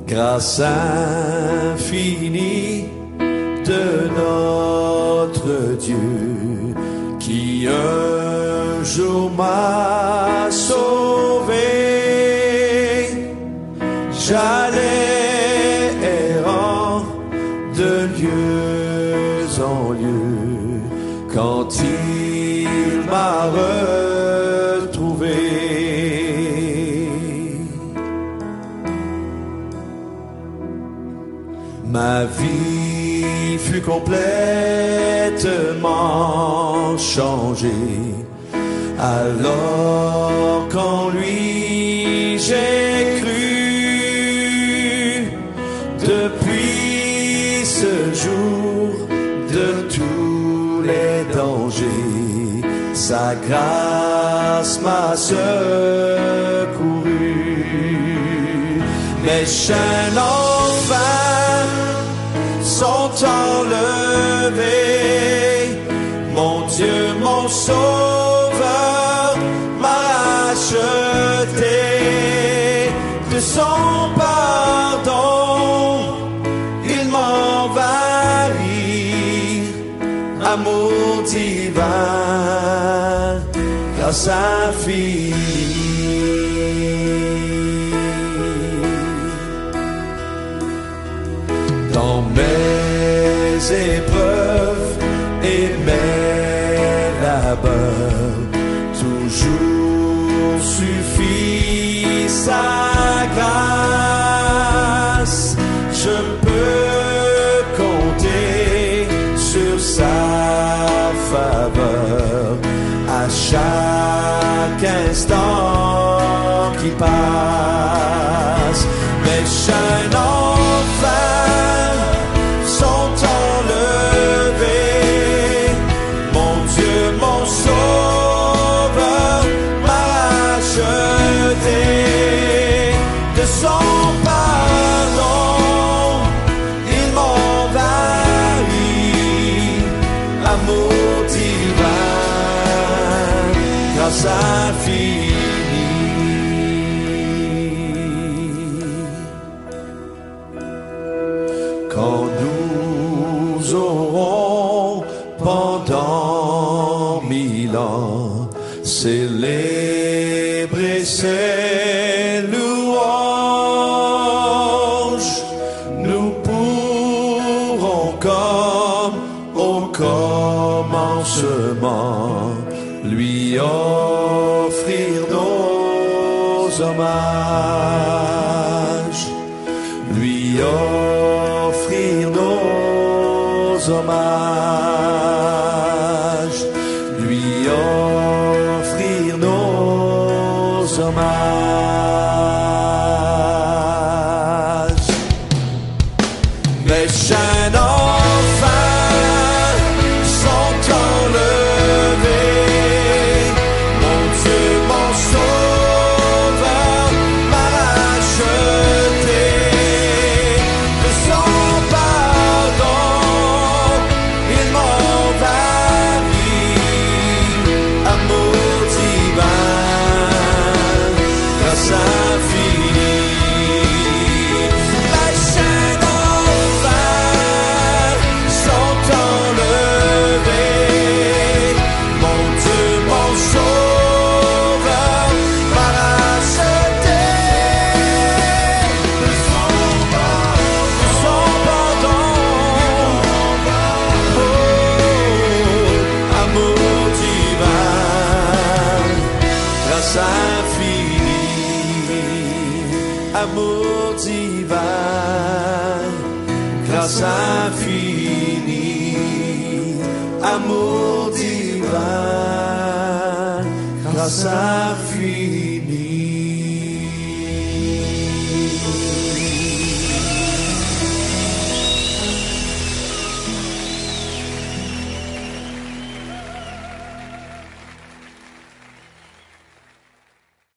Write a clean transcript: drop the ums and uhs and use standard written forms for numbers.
grâce infinie de notre Dieu, qui un jour m'a sauvé. J'allais errant de lieu en lieu, quand il m'a retrouvé. Ma vie fut complètement changée, alors qu'en lui j'ai cru. Depuis ce jour, de tous les dangers, sa grâce m'a secouru. Mes chaînes enfin sont enlevées, mon Dieu, mon Sauveur m'a racheté de son pardon. Il m'envahit, amour divin, grâce infinie. Dans mes épreuves et mes labeurs, toujours suffit sa grâce. Je peux compter sur sa faveur à chaque instant qui passe. Mes chaînes enfin sont enlevées, mon Dieu, mon Sauveur m'a racheté de son pardon. Il m'envahit, amour divin, grâce infinie. Quand nous aurons pendant 1000 ans célébré ses louanges, nous pourrons comme au commencement lui offrir nos hommages, lui offrir nos hommages, lui offrir nos hommages. Mes chaînes enfin sont enlevées, mon Dieu, mon Sauveur m'a racheté de son pardon. Il m'envahit, amour divin, grâce infinie. Mes chaînes enfin sont enlevées, mon Dieu, mon Sauveur m'a racheté de son pardon. Oh, amour divin, grâce infinie, amour divin, grâce infinie, amour divin, grâce infinie.